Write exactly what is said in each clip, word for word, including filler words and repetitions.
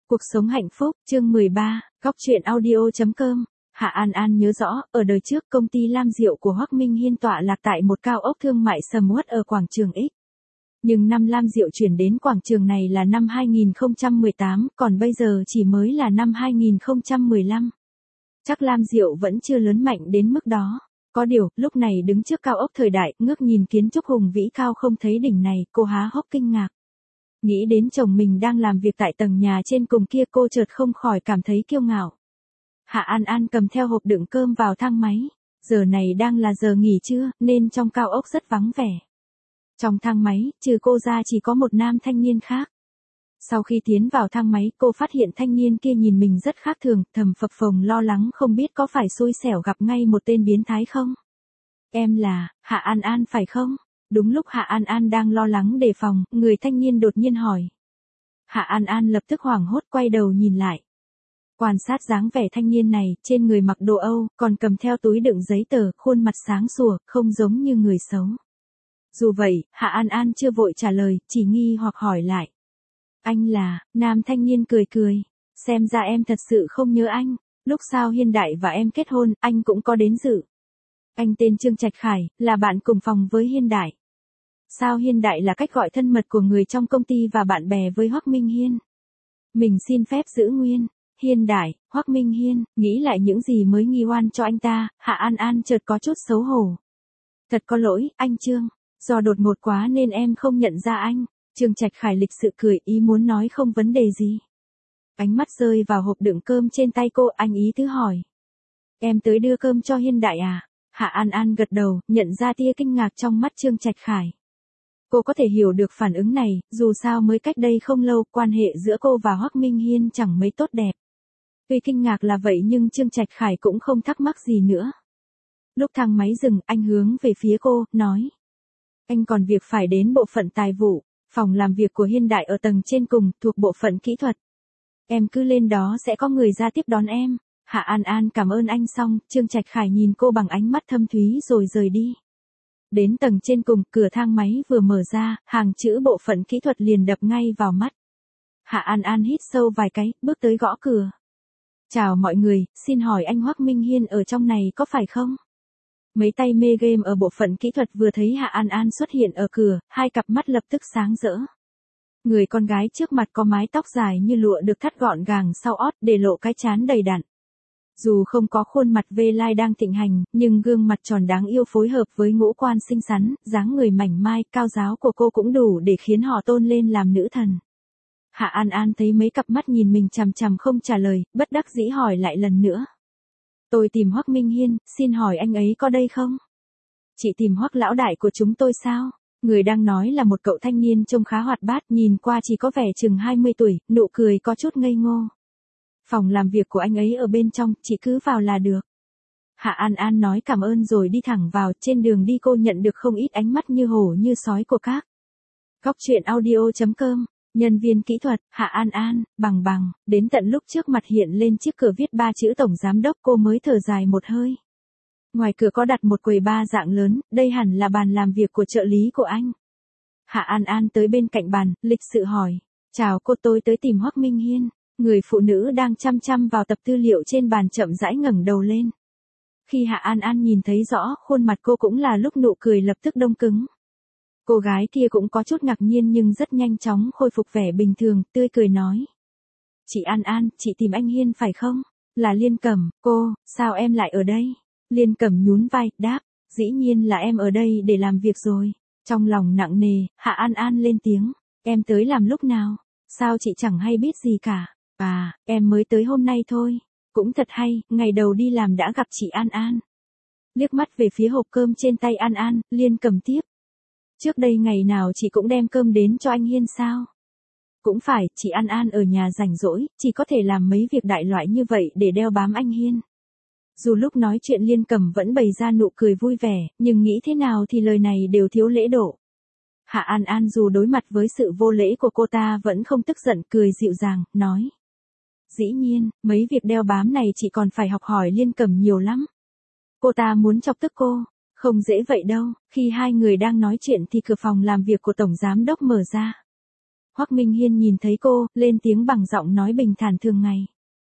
Cuộc sống hạnh phúc, chương mười ba, góc truyện audio chấm com. Hạ An An nhớ rõ, ở đời trước công ty Lam Diệu của Hoắc Minh Hiên tọa lạc tại một cao ốc thương mại sầm uất ở quảng trường X. Nhưng năm Lam Diệu chuyển đến quảng trường này là năm hai nghìn không trăm mười tám, còn bây giờ chỉ mới là năm hai nghìn không trăm mười lăm. Chắc Lam Diệu vẫn chưa lớn mạnh đến mức đó. Có điều, lúc này đứng trước cao ốc thời đại, ngước nhìn kiến trúc hùng vĩ cao không thấy đỉnh này, cô há hốc kinh ngạc. Nghĩ đến chồng mình đang làm việc tại tầng nhà trên cùng kia, cô chợt không khỏi cảm thấy kiêu ngạo. Hạ An An cầm theo hộp đựng cơm vào thang máy. Giờ này đang là giờ nghỉ trưa, nên trong cao ốc rất vắng vẻ. Trong thang máy, trừ cô ra chỉ có một nam thanh niên khác. Sau khi tiến vào thang máy, cô phát hiện thanh niên kia nhìn mình rất khác thường, thầm phập phồng lo lắng không biết có phải xui xẻo gặp ngay một tên biến thái không. Em là, Hạ An An phải không? Đúng lúc Hạ An An đang lo lắng đề phòng, người thanh niên đột nhiên hỏi. Hạ An An lập tức hoảng hốt quay đầu nhìn lại. Quan sát dáng vẻ thanh niên này, trên người mặc đồ Âu, còn cầm theo túi đựng giấy tờ, khuôn mặt sáng sủa, không giống như người xấu. Dù vậy, Hạ An An chưa vội trả lời, chỉ nghi hoặc hỏi lại. Anh là, nam thanh niên cười cười. Xem ra em thật sự không nhớ anh, lúc Sao Hiên Đại và em kết hôn, anh cũng có đến dự. Anh tên Trương Trạch Khải, là bạn cùng phòng với Hiên Đại. Sao Hiên Đại là cách gọi thân mật của người trong công ty và bạn bè với Hoắc Minh Hiên. Mình xin phép giữ nguyên. Hiên Đại, Hoắc Minh Hiên, nghĩ lại những gì mới nghi oan cho anh ta, Hạ An An chợt có chút xấu hổ. Thật có lỗi, anh Trương, do đột ngột quá nên em không nhận ra anh. Trương Trạch Khải lịch sự cười, ý muốn nói không vấn đề gì. Ánh mắt rơi vào hộp đựng cơm trên tay cô, anh ý thứ hỏi. Em tới đưa cơm cho Hiên Đại à? Hạ An An gật đầu, nhận ra tia kinh ngạc trong mắt Trương Trạch Khải. Cô có thể hiểu được phản ứng này, dù sao mới cách đây không lâu, quan hệ giữa cô và Hoắc Minh Hiên chẳng mấy tốt đẹp. Tuy kinh ngạc là vậy nhưng Trương Trạch Khải cũng không thắc mắc gì nữa. Lúc thang máy dừng, anh hướng về phía cô, nói. Anh còn việc phải đến bộ phận tài vụ, phòng làm việc của Hiên Đại ở tầng trên cùng, thuộc bộ phận kỹ thuật. Em cứ lên đó sẽ có người ra tiếp đón em. Hạ An An cảm ơn anh xong, Trương Trạch Khải nhìn cô bằng ánh mắt thâm thúy rồi rời đi. Đến tầng trên cùng, cửa thang máy vừa mở ra, hàng chữ bộ phận kỹ thuật liền đập ngay vào mắt. Hạ An An hít sâu vài cái, bước tới gõ cửa. Chào mọi người, xin hỏi anh Hoắc Minh Hiên ở trong này có phải không? Mấy tay mê game ở bộ phận kỹ thuật vừa thấy Hạ An An xuất hiện ở cửa, hai cặp mắt lập tức sáng rỡ. Người con gái trước mặt có mái tóc dài như lụa được thắt gọn gàng sau ót để lộ cái trán đầy đặn. Dù không có khuôn mặt vê lai đang thịnh hành, nhưng gương mặt tròn đáng yêu phối hợp với ngũ quan xinh xắn, dáng người mảnh mai, cao ráo của cô cũng đủ để khiến họ tôn lên làm nữ thần. Hạ An An thấy mấy cặp mắt nhìn mình chằm chằm không trả lời, bất đắc dĩ hỏi lại lần nữa. Tôi tìm Hoắc Minh Hiên, xin hỏi anh ấy có đây không? Chị tìm Hoắc lão đại của chúng tôi sao? Người đang nói là một cậu thanh niên trông khá hoạt bát, nhìn qua chỉ có vẻ chừng hai mươi tuổi, nụ cười có chút ngây ngô. Phòng làm việc của anh ấy ở bên trong, chị cứ vào là được. Hạ An An nói cảm ơn rồi đi thẳng vào, trên đường đi cô nhận được không ít ánh mắt như hổ như sói của các. Góc truyện audio chấm com, nhân viên kỹ thuật, Hạ An An, bằng bằng, đến tận lúc trước mặt hiện lên chiếc cửa viết ba chữ tổng giám đốc cô mới thở dài một hơi. Ngoài cửa có đặt một quầy ba dạng lớn, đây hẳn là bàn làm việc của trợ lý của anh. Hạ An An tới bên cạnh bàn, lịch sự hỏi, chào cô, tôi tới tìm Hoắc Minh Hiên. Người phụ nữ đang chăm chăm vào tập tư liệu trên bàn chậm rãi ngẩng đầu lên. Khi Hạ An An nhìn thấy rõ, khuôn mặt cô cũng là lúc nụ cười lập tức đông cứng. Cô gái kia cũng có chút ngạc nhiên nhưng rất nhanh chóng khôi phục vẻ bình thường, tươi cười nói. Chị An An, chị tìm anh Hiên phải không? Là Liên Cẩm, cô, sao em lại ở đây? Liên Cẩm nhún vai, đáp, dĩ nhiên là em ở đây để làm việc rồi. Trong lòng nặng nề, Hạ An An lên tiếng, em tới làm lúc nào? Sao chị chẳng hay biết gì cả? À, em mới tới hôm nay thôi. Cũng thật hay, ngày đầu đi làm đã gặp chị An An. Liếc mắt về phía hộp cơm trên tay An An, Liên cầm tiếp. Trước đây ngày nào chị cũng đem cơm đến cho anh Hiên sao? Cũng phải, chị An An ở nhà rảnh rỗi, chỉ có thể làm mấy việc đại loại như vậy để đeo bám anh Hiên. Dù lúc nói chuyện Liên Cầm vẫn bày ra nụ cười vui vẻ, nhưng nghĩ thế nào thì lời này đều thiếu lễ độ. Hạ An An dù đối mặt với sự vô lễ của cô ta vẫn không tức giận, cười dịu dàng, nói. Dĩ nhiên, mấy việc đeo bám này chị còn phải học hỏi Liên Cẩm nhiều lắm. Cô ta muốn chọc tức cô, không dễ vậy đâu. Khi hai người đang nói chuyện thì cửa phòng làm việc của tổng giám đốc mở ra. Hoắc Minh Hiên nhìn thấy cô, lên tiếng bằng giọng nói bình thản thường ngày.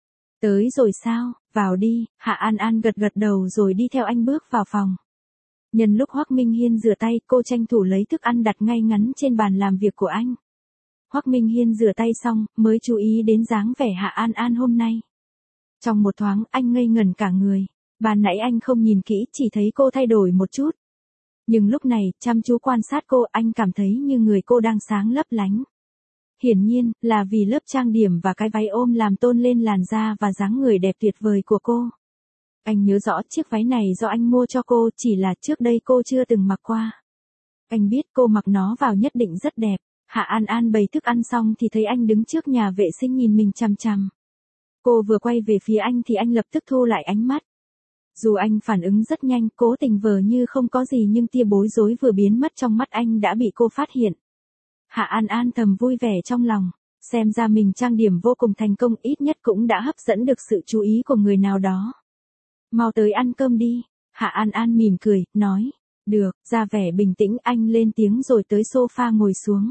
Tới rồi sao, vào đi. Hạ An An gật gật đầu rồi đi theo anh bước vào phòng. Nhân lúc Hoắc Minh Hiên rửa tay, cô tranh thủ lấy thức ăn đặt ngay ngắn trên bàn làm việc của anh. Hoắc Minh Hiên rửa tay xong, mới chú ý đến dáng vẻ Hạ An An hôm nay. Trong một thoáng, anh ngây ngẩn cả người. Ban nãy anh không nhìn kỹ, chỉ thấy cô thay đổi một chút. Nhưng lúc này, chăm chú quan sát cô, anh cảm thấy như người cô đang sáng lấp lánh. Hiển nhiên, là vì lớp trang điểm và cái váy ôm làm tôn lên làn da và dáng người đẹp tuyệt vời của cô. Anh nhớ rõ chiếc váy này do anh mua cho cô, chỉ là trước đây cô chưa từng mặc qua. Anh biết cô mặc nó vào nhất định rất đẹp. Hạ An An bày thức ăn xong thì thấy anh đứng trước nhà vệ sinh nhìn mình chằm chằm. Cô vừa quay về phía anh thì anh lập tức thu lại ánh mắt. Dù anh phản ứng rất nhanh, cố tình vờ như không có gì nhưng tia bối rối vừa biến mất trong mắt anh đã bị cô phát hiện. Hạ An An thầm vui vẻ trong lòng, xem ra mình trang điểm vô cùng thành công, ít nhất cũng đã hấp dẫn được sự chú ý của người nào đó. Mau tới ăn cơm đi. Hạ An An mỉm cười, nói. Được, ra vẻ bình tĩnh, anh lên tiếng rồi tới sofa ngồi xuống.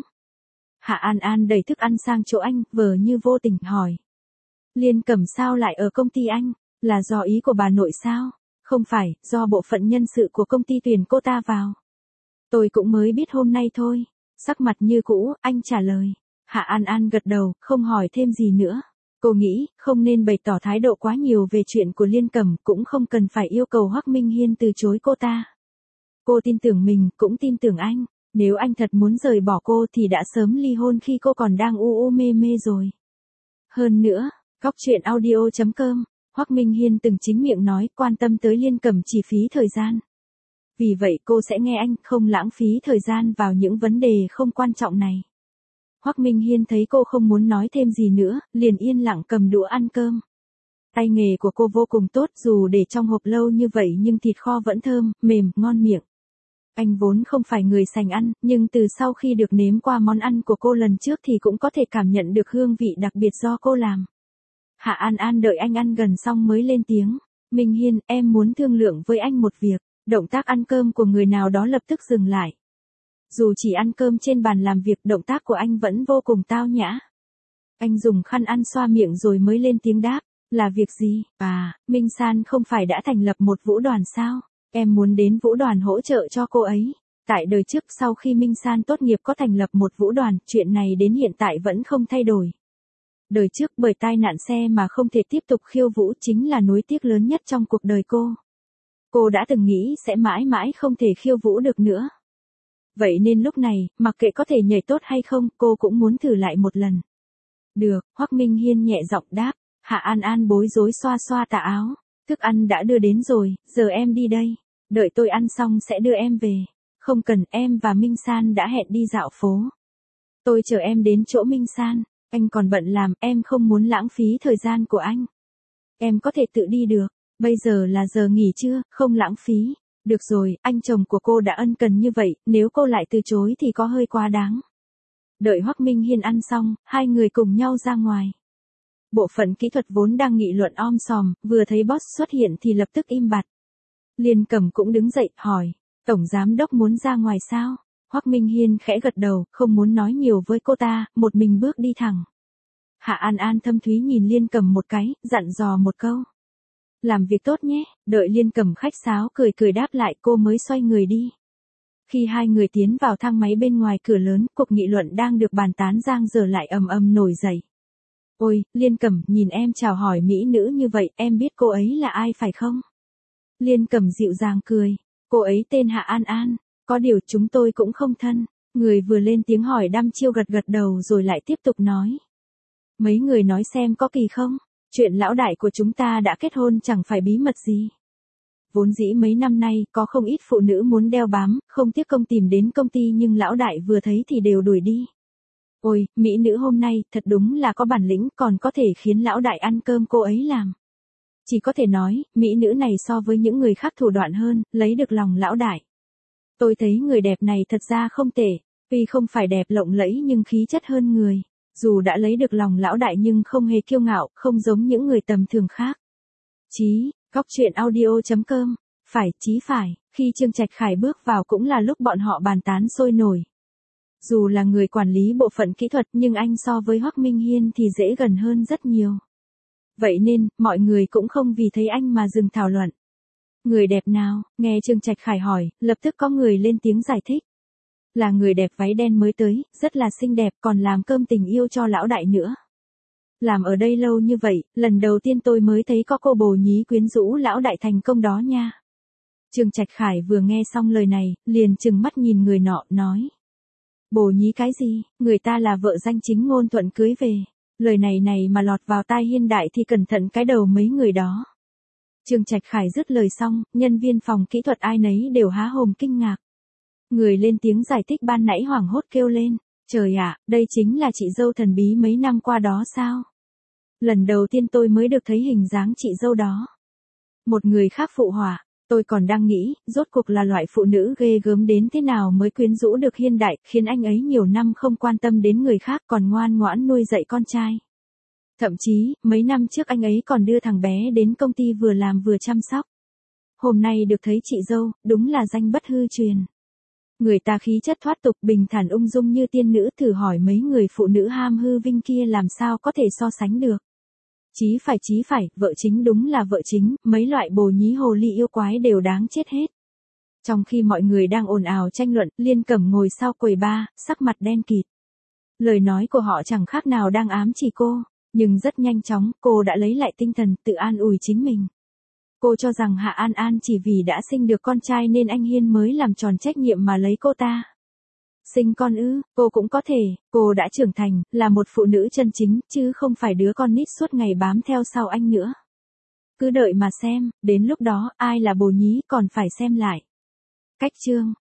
Hạ An An đẩy thức ăn sang chỗ anh, vờ như vô tình hỏi. Liên Cẩm sao lại ở công ty anh? Là do ý của bà nội sao? Không phải, do bộ phận nhân sự của công ty tuyển cô ta vào. Tôi cũng mới biết hôm nay thôi. Sắc mặt như cũ, anh trả lời. Hạ An An gật đầu, không hỏi thêm gì nữa. Cô nghĩ, không nên bày tỏ thái độ quá nhiều về chuyện của Liên Cẩm, cũng không cần phải yêu cầu Hoắc Minh Hiên từ chối cô ta. Cô tin tưởng mình, cũng tin tưởng anh. Nếu anh thật muốn rời bỏ cô thì đã sớm ly hôn khi cô còn đang u u mê mê rồi. Hơn nữa, Góc Truyện Audio chấm com, Hoắc Minh Hiên từng chính miệng nói quan tâm tới Liên Cẩm chỉ phí thời gian. Vì vậy cô sẽ nghe anh, không lãng phí thời gian vào những vấn đề không quan trọng này. Hoắc Minh Hiên thấy cô không muốn nói thêm gì nữa, liền yên lặng cầm đũa ăn cơm. Tay nghề của cô vô cùng tốt, dù để trong hộp lâu như vậy nhưng thịt kho vẫn thơm, mềm, ngon miệng. Anh vốn không phải người sành ăn, nhưng từ sau khi được nếm qua món ăn của cô lần trước thì cũng có thể cảm nhận được hương vị đặc biệt do cô làm. Hạ An An đợi anh ăn gần xong mới lên tiếng. Minh Hiên, em muốn thương lượng với anh một việc. Động tác ăn cơm của người nào đó lập tức dừng lại. Dù chỉ ăn cơm trên bàn làm việc, động tác của anh vẫn vô cùng tao nhã. Anh dùng khăn ăn xoa miệng rồi mới lên tiếng đáp. Là việc gì? À, Minh San không phải đã thành lập một vũ đoàn sao? Em muốn đến vũ đoàn hỗ trợ cho cô ấy. Tại đời trước sau khi Minh San tốt nghiệp có thành lập một vũ đoàn, chuyện này đến hiện tại vẫn không thay đổi. Đời trước bởi tai nạn xe mà không thể tiếp tục khiêu vũ chính là nuối tiếc lớn nhất trong cuộc đời cô. Cô đã từng nghĩ sẽ mãi mãi không thể khiêu vũ được nữa. Vậy nên lúc này, mặc kệ có thể nhảy tốt hay không, cô cũng muốn thử lại một lần. Được, Hoắc Minh Hiên nhẹ giọng đáp. Hạ An An bối rối xoa xoa tà áo. Thức ăn đã đưa đến rồi, giờ em đi đây. Đợi tôi ăn xong sẽ đưa em về. Không cần, em và Minh San đã hẹn đi dạo phố. Tôi chờ em đến chỗ Minh San. Anh còn bận làm, em không muốn lãng phí thời gian của anh. Em có thể tự đi được. Bây giờ là giờ nghỉ trưa, không lãng phí. Được rồi, anh chồng của cô đã ân cần như vậy, nếu cô lại từ chối thì có hơi quá đáng. Đợi Hoắc Minh Hiên ăn xong, hai người cùng nhau ra ngoài. Bộ phận kỹ thuật vốn đang nghị luận om sòm, vừa thấy boss xuất hiện thì lập tức im bặt. Liên Cẩm cũng đứng dậy, hỏi, Tổng Giám Đốc muốn ra ngoài sao? Hoắc Minh Hiên khẽ gật đầu, không muốn nói nhiều với cô ta, một mình bước đi thẳng. Hạ An An thâm thúy nhìn Liên Cẩm một cái, dặn dò một câu. Làm việc tốt nhé, đợi Liên Cẩm khách sáo cười cười đáp lại cô mới xoay người đi. Khi hai người tiến vào thang máy bên ngoài cửa lớn, cuộc nghị luận đang được bàn tán giang dở lại ầm ầm nổi dậy. Ôi, Liên Cẩm, nhìn em chào hỏi mỹ nữ như vậy, em biết cô ấy là ai phải không? Liên Cẩm dịu dàng cười. Cô ấy tên Hạ An An, có điều chúng tôi cũng không thân. Người vừa lên tiếng hỏi đăm chiêu gật gật đầu rồi lại tiếp tục nói. Mấy người nói xem có kỳ không? Chuyện lão đại của chúng ta đã kết hôn chẳng phải bí mật gì. Vốn dĩ mấy năm nay có không ít phụ nữ muốn đeo bám, không tiếc công tìm đến công ty nhưng lão đại vừa thấy thì đều đuổi đi. Ôi, mỹ nữ hôm nay thật đúng là có bản lĩnh, còn có thể khiến lão đại ăn cơm cô ấy làm. Chỉ có thể nói, mỹ nữ này so với những người khác thủ đoạn hơn, lấy được lòng lão đại. Tôi thấy người đẹp này thật ra không tệ, tuy không phải đẹp lộng lẫy nhưng khí chất hơn người. Dù đã lấy được lòng lão đại nhưng không hề kiêu ngạo, không giống những người tầm thường khác. Chí, Góc Truyện Audio chấm com, phải, chí phải, khi Trương Trạch Khải bước vào cũng là lúc bọn họ bàn tán sôi nổi. Dù là người quản lý bộ phận kỹ thuật nhưng anh so với Hoắc Minh Hiên thì dễ gần hơn rất nhiều. Vậy nên, mọi người cũng không vì thấy anh mà dừng thảo luận. Người đẹp nào, nghe Trương Trạch Khải hỏi, lập tức có người lên tiếng giải thích. Là người đẹp váy đen mới tới, rất là xinh đẹp còn làm cơm tình yêu cho lão đại nữa. Làm ở đây lâu như vậy, lần đầu tiên tôi mới thấy có cô bồ nhí quyến rũ lão đại thành công đó nha. Trương Trạch Khải vừa nghe xong lời này, liền trừng mắt nhìn người nọ, nói. Bồ nhí cái gì, người ta là vợ danh chính ngôn thuận cưới về. Lời này này mà lọt vào tai Hiên đại thì cẩn thận cái đầu mấy người đó. Trương Trạch Khải dứt lời xong, nhân viên phòng kỹ thuật ai nấy đều há hồn kinh ngạc. Người lên tiếng giải thích ban nãy hoảng hốt kêu lên. Trời ạ, đây chính là chị dâu thần bí mấy năm qua đó sao? Lần đầu tiên tôi mới được thấy hình dáng chị dâu đó. Một người khác phụ họa, tôi còn đang nghĩ, rốt cuộc là loại phụ nữ ghê gớm đến thế nào mới quyến rũ được Hiên đại, khiến anh ấy nhiều năm không quan tâm đến người khác còn ngoan ngoãn nuôi dạy con trai. Thậm chí, mấy năm trước anh ấy còn đưa thằng bé đến công ty vừa làm vừa chăm sóc. Hôm nay được thấy chị dâu, đúng là danh bất hư truyền. Người ta khí chất thoát tục bình thản ung dung như tiên nữ, thử hỏi mấy người phụ nữ ham hư vinh kia làm sao có thể so sánh được. Chí phải chí phải, vợ chính đúng là vợ chính, mấy loại bồ nhí hồ ly yêu quái đều đáng chết hết. Trong khi mọi người đang ồn ào tranh luận, Liên Cẩm ngồi sau quầy bar, sắc mặt đen kịt. Lời nói của họ chẳng khác nào đang ám chỉ cô, nhưng rất nhanh chóng, cô đã lấy lại tinh thần, tự an ủi chính mình. Cô cho rằng Hạ An An chỉ vì đã sinh được con trai nên anh Hiên mới làm tròn trách nhiệm mà lấy cô ta. Sinh con ư, cô cũng có thể, cô đã trưởng thành, là một phụ nữ chân chính, chứ không phải đứa con nít suốt ngày bám theo sau anh nữa. Cứ đợi mà xem, đến lúc đó, ai là bồ nhí còn phải xem lại. Cách chương